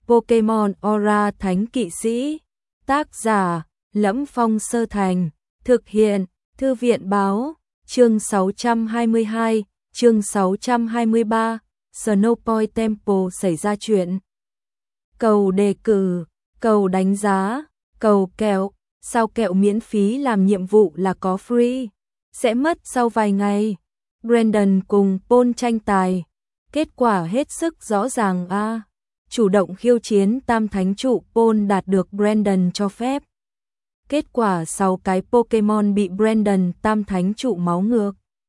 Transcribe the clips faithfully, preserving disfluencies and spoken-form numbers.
Pokemon Aura Thánh Kỵ Sĩ. Tác giả: Lẫm Phong Sơ Thành. Thực hiện: Thư viện báo. Chương sáu trăm hai mươi hai, chương sáu trăm hai mươi ba, Snowpoint Temple xảy ra chuyện. Cầu đề cử, cầu đánh giá, cầu kẹo, sao kẹo miễn phí làm nhiệm vụ là có free, sẽ mất sau vài ngày. Brandon cùng Paul tranh tài, kết quả hết sức rõ ràng a. À. Chủ động khiêu chiến tam thánh trụ Paul đạt được Brandon cho phép. Kết quả sáu cái Pokemon bị Brandon tam thánh trụ máu ngược.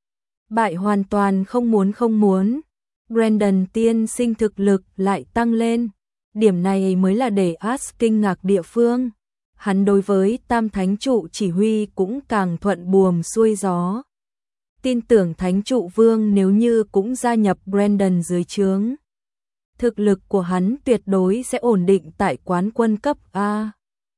Bại hoàn toàn không muốn không muốn. Brandon tiên sinh thực lực lại tăng lên. Điểm này mới là để Ash kinh ngạc địa phương. Hắn đối với tam thánh trụ chỉ huy cũng càng thuận buồm xuôi gió. Tin tưởng thánh trụ vương nếu như cũng gia nhập Brandon dưới trướng. Thực lực của hắn tuyệt đối sẽ ổn định tại quán quân cấp A.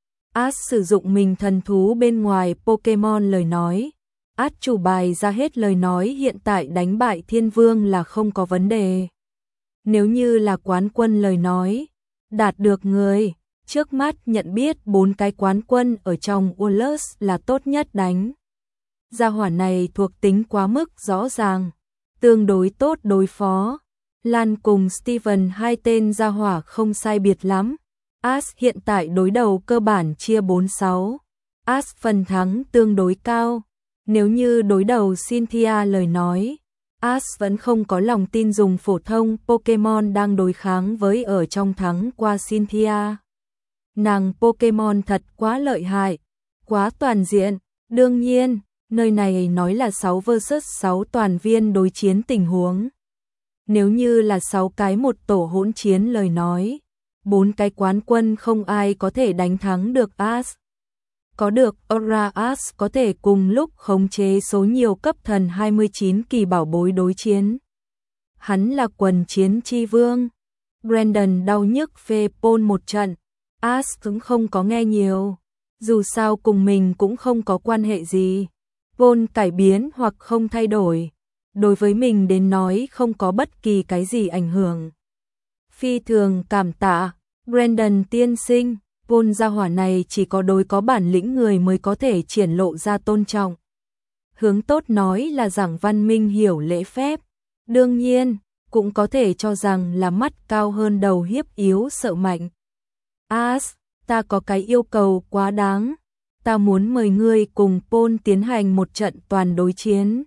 Ash sử dụng mình thần thú bên ngoài Pokemon lời nói. Ash chủ bài ra hết lời nói hiện tại đánh bại thiên vương là không có vấn đề. Nếu như là quán quân lời nói, đạt được người, trước mắt nhận biết bốn cái quán quân ở trong Ullus là tốt nhất đánh. Gia hỏa này thuộc tính quá mức rõ ràng, tương đối tốt đối phó. Lan cùng Steven hai tên gia hỏa không sai biệt lắm. Ash hiện tại đối đầu cơ bản chia bốn sáu. Ash phần thắng tương đối cao. Nếu như đối đầu Cynthia lời nói, Ash vẫn không có lòng tin dùng phổ thông Pokemon đang đối kháng với ở trong thắng qua Cynthia. Nàng Pokemon thật quá lợi hại, quá toàn diện. Đương nhiên, nơi này nói là sáu versus sáu toàn viên đối chiến tình huống. Nếu như là sáu cái một tổ hỗn chiến lời nói, bốn cái quán quân không ai có thể đánh thắng được Ash. Có được Aura Ash có thể cùng lúc khống chế số nhiều cấp thần hai mươi chín kỳ bảo bối đối chiến. Hắn là quần chiến chi vương. Brandon đau nhức phê Paul một trận. Ash cũng không có nghe nhiều. Dù sao cùng mình cũng không có quan hệ gì. Paul cải biến hoặc không thay đổi. Đối với mình đến nói không có bất kỳ cái gì ảnh hưởng. Phi thường cảm tạ, Brandon tiên sinh. Paul gia hỏa này chỉ có đối có bản lĩnh người mới có thể triển lộ ra tôn trọng. Hướng tốt nói là giảng văn minh hiểu lễ phép. Đương nhiên, cũng có thể cho rằng là mắt cao hơn đầu hiếp yếu sợ mạnh. Ash, ta có cái yêu cầu quá đáng. Ta muốn mời ngươi cùng Paul tiến hành một trận toàn đối chiến.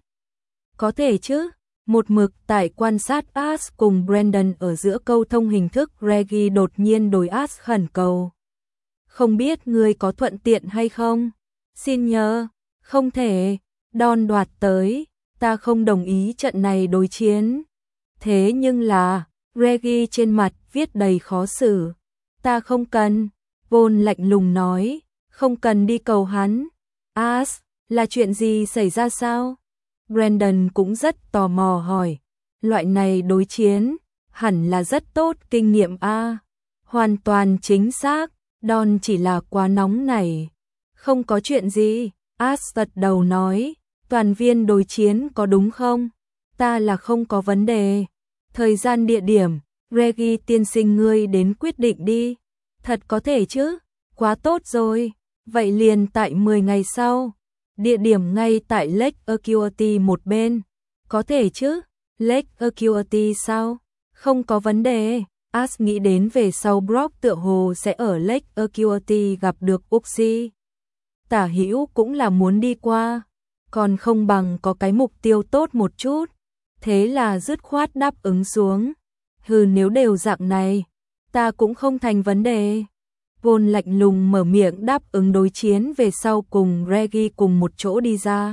Có thể chứ? Một mực tại quan sát Ash cùng Brandon ở giữa câu thông hình thức Reggie đột nhiên đối Ash khẩn cầu. Không biết ngươi có thuận tiện hay không? Xin nhờ, không thể. Don đoạt tới, ta không đồng ý trận này đối chiến. Thế nhưng là, Reggie trên mặt viết đầy khó xử. Ta không cần. Paul lạnh lùng nói, không cần đi cầu hắn. Ash, là chuyện gì xảy ra sao? Brandon cũng rất tò mò hỏi. Loại này đối chiến, hẳn là rất tốt kinh nghiệm a. Hoàn toàn chính xác, Don chỉ là quá nóng này. Không có chuyện gì, Ash gật đầu nói. Toàn viên đối chiến có đúng không? Ta là không có vấn đề. Thời gian địa điểm, Reggie tiên sinh ngươi đến quyết định đi. Thật có thể chứ? Quá tốt rồi. Vậy liền tại mười ngày sau. Địa điểm ngay tại Lake Acuity một bên. Có thể chứ? Lake Acuity sao? Không có vấn đề. Ash nghĩ đến về sau Brock tựa hồ sẽ ở Lake Acuity gặp được Uxie. Tả hữu cũng là muốn đi qua. Còn không bằng có cái mục tiêu tốt một chút. Thế là dứt khoát đáp ứng xuống. Hừ nếu đều dạng này, ta cũng không thành vấn đề. Paul lạnh lùng mở miệng đáp ứng đối chiến về sau cùng Reggie cùng một chỗ đi ra.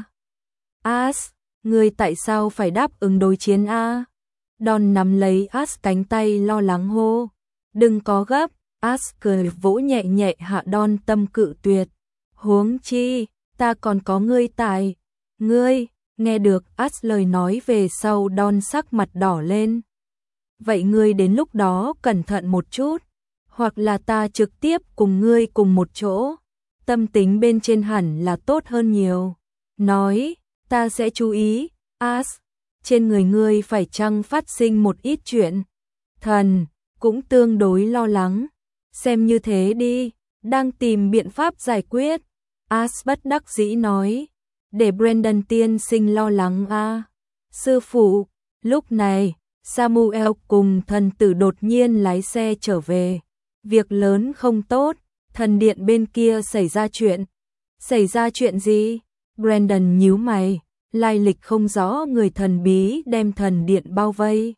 Ash, ngươi tại sao phải đáp ứng đối chiến a? Don nắm lấy Ash cánh tay lo lắng hô. Đừng có gấp, Ash cười vỗ nhẹ nhẹ hạ Don tâm cự tuyệt. Huống chi, ta còn có ngươi tại. Ngươi, nghe được Ash lời nói về sau Don sắc mặt đỏ lên. Vậy ngươi đến lúc đó cẩn thận một chút. Hoặc là ta trực tiếp cùng ngươi cùng một chỗ. Tâm tính bên trên hẳn là tốt hơn nhiều. Nói, ta sẽ chú ý. Ash, trên người ngươi phải chăng phát sinh một ít chuyện. Thần, cũng tương đối lo lắng. Xem như thế đi, đang tìm biện pháp giải quyết. Ash bất đắc dĩ nói, để Brandon tiên sinh lo lắng a. Sư phụ, lúc này, Samuel cùng thần tử đột nhiên lái xe trở về. Việc lớn không tốt, thần điện bên kia xảy ra chuyện. Xảy ra chuyện gì? Brandon nhíu mày, lai lịch không rõ người thần bí đem thần điện bao vây.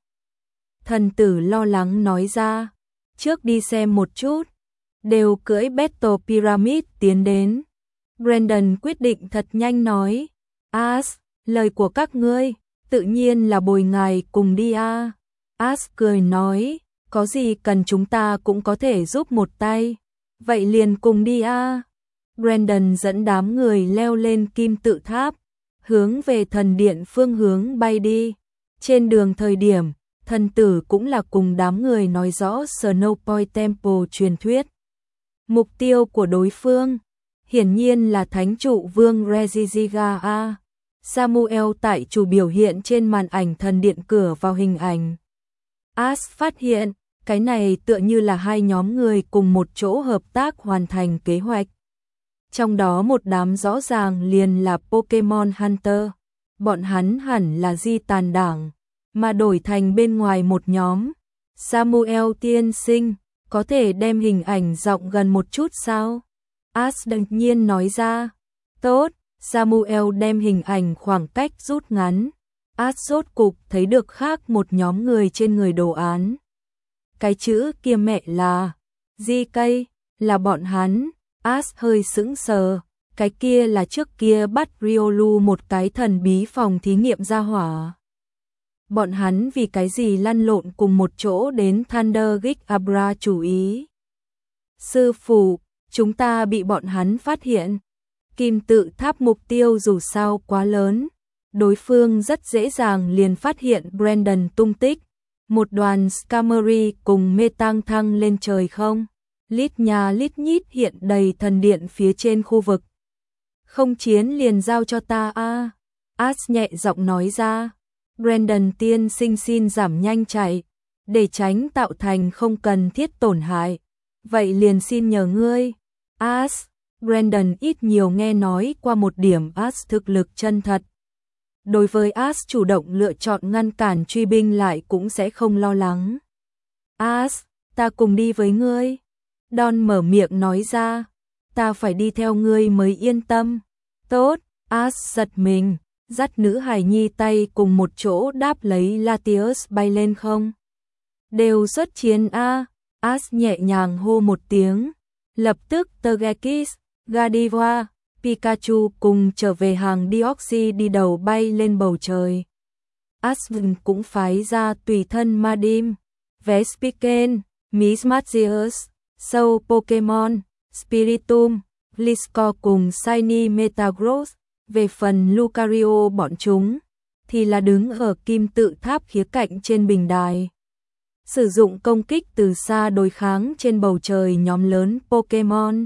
Thần tử lo lắng nói ra, trước đi xem một chút. Đều cưỡi Battle Pyramid tiến đến. Brandon quyết định thật nhanh nói, Ash, lời của các ngươi, tự nhiên là bồi ngài cùng đi a. Ash cười nói, có gì cần chúng ta cũng có thể giúp một tay. Vậy liền cùng đi a. Brandon dẫn đám người leo lên kim tự tháp, hướng về thần điện phương hướng bay đi. Trên đường thời điểm, thần tử cũng là cùng đám người nói rõ Snow Point Temple truyền thuyết. Mục tiêu của đối phương, hiển nhiên là thánh trụ vương Regigiga a. Samuel tại chủ biểu hiện trên màn ảnh thần điện cửa vào hình ảnh. Ash phát hiện, cái này tựa như là hai nhóm người cùng một chỗ hợp tác hoàn thành kế hoạch. Trong đó một đám rõ ràng liền là Pokemon Hunter, bọn hắn hẳn là di tàn đảng, mà đổi thành bên ngoài một nhóm. Samuel tiên sinh, có thể đem hình ảnh rộng gần một chút sao? Ash đột nhiên nói ra. Tốt, Samuel đem hình ảnh khoảng cách rút ngắn. Ash rốt cục thấy được khác một nhóm người trên người đồ án. Cái chữ kia mẹ là gi cây, là bọn hắn. Ash hơi sững sờ, cái kia là trước kia bắt Riolu một cái thần bí phòng thí nghiệm ra hỏa. Bọn hắn vì cái gì lăn lộn cùng một chỗ đến Thunder Gate Abra chú ý. Sư phụ, chúng ta bị bọn hắn phát hiện. Kim tự tháp mục tiêu dù sao quá lớn, đối phương rất dễ dàng liền phát hiện Brandon tung tích. Một đoàn Skarmory cùng mê tang thăng lên trời không. Lít nhà lít nhít hiện đầy thần điện phía trên khu vực. Không chiến liền giao cho ta a. À. Ash nhẹ giọng nói ra. Brandon tiên sinh xin giảm nhanh chạy, để tránh tạo thành không cần thiết tổn hại. Vậy liền xin nhờ ngươi. Ash, Brandon ít nhiều nghe nói qua một điểm Ash thực lực chân thật. Đối với Ash chủ động lựa chọn ngăn cản truy binh lại cũng sẽ không lo lắng. Ash, ta cùng đi với ngươi. Don mở miệng nói ra, ta phải đi theo ngươi mới yên tâm. Tốt, Ash giật mình, dắt nữ hài nhi tay cùng một chỗ đáp lấy Latios bay lên không. Đều xuất chiến a. Ash nhẹ nhàng hô một tiếng, lập tức Togekiss, Gardevoir, Pikachu cùng trở về hàng Deoxys đi đầu bay lên bầu trời. Ash cũng phái ra tùy thân Madim, Vespiquen, Mismagius, Soul Pokemon, Spiritomb, Gliscor cùng Shiny Metagross. Về phần Lucario bọn chúng, thì là đứng ở kim tự tháp khía cạnh trên bình đài. Sử dụng công kích từ xa đối kháng trên bầu trời nhóm lớn Pokemon.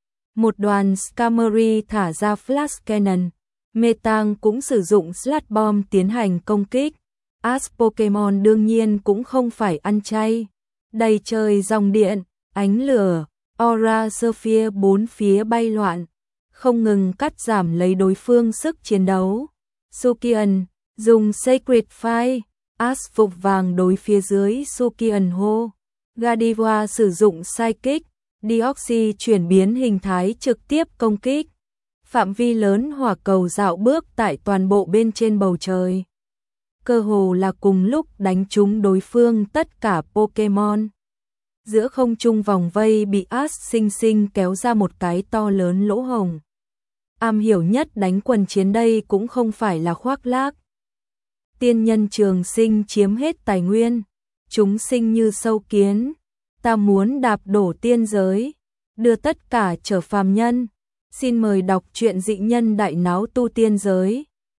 Một đoàn Skarmory thả ra Flash Cannon, Metang cũng sử dụng Sludge Bomb tiến hành công kích. Ash Pokemon đương nhiên cũng không phải ăn chay. Đầy trời dòng điện, ánh lửa, Aura Sphere bốn phía bay loạn, không ngừng cắt giảm lấy đối phương sức chiến đấu. Sukian dùng Sacred Fire, Ash phục vàng đối phía dưới Sukian hô. Gardevoir sử dụng Psychic, Deoxys chuyển biến hình thái trực tiếp công kích. Phạm vi lớn hỏa cầu dạo bước tại toàn bộ bên trên bầu trời. Cơ hồ là cùng lúc đánh trúng đối phương tất cả Pokemon. Giữa không trung vòng vây bị Ash sinh sinh kéo ra một cái to lớn lỗ hổng. Am hiểu nhất đánh quần chiến đây cũng không phải là khoác lác. Tiên nhân trường sinh chiếm hết tài nguyên, chúng sinh như sâu kiến, ta muốn đạp đổ tiên giới, đưa tất cả trở phàm nhân. Xin mời đọc truyện Dị Nhân Đại Náo Tu Tiên Giới.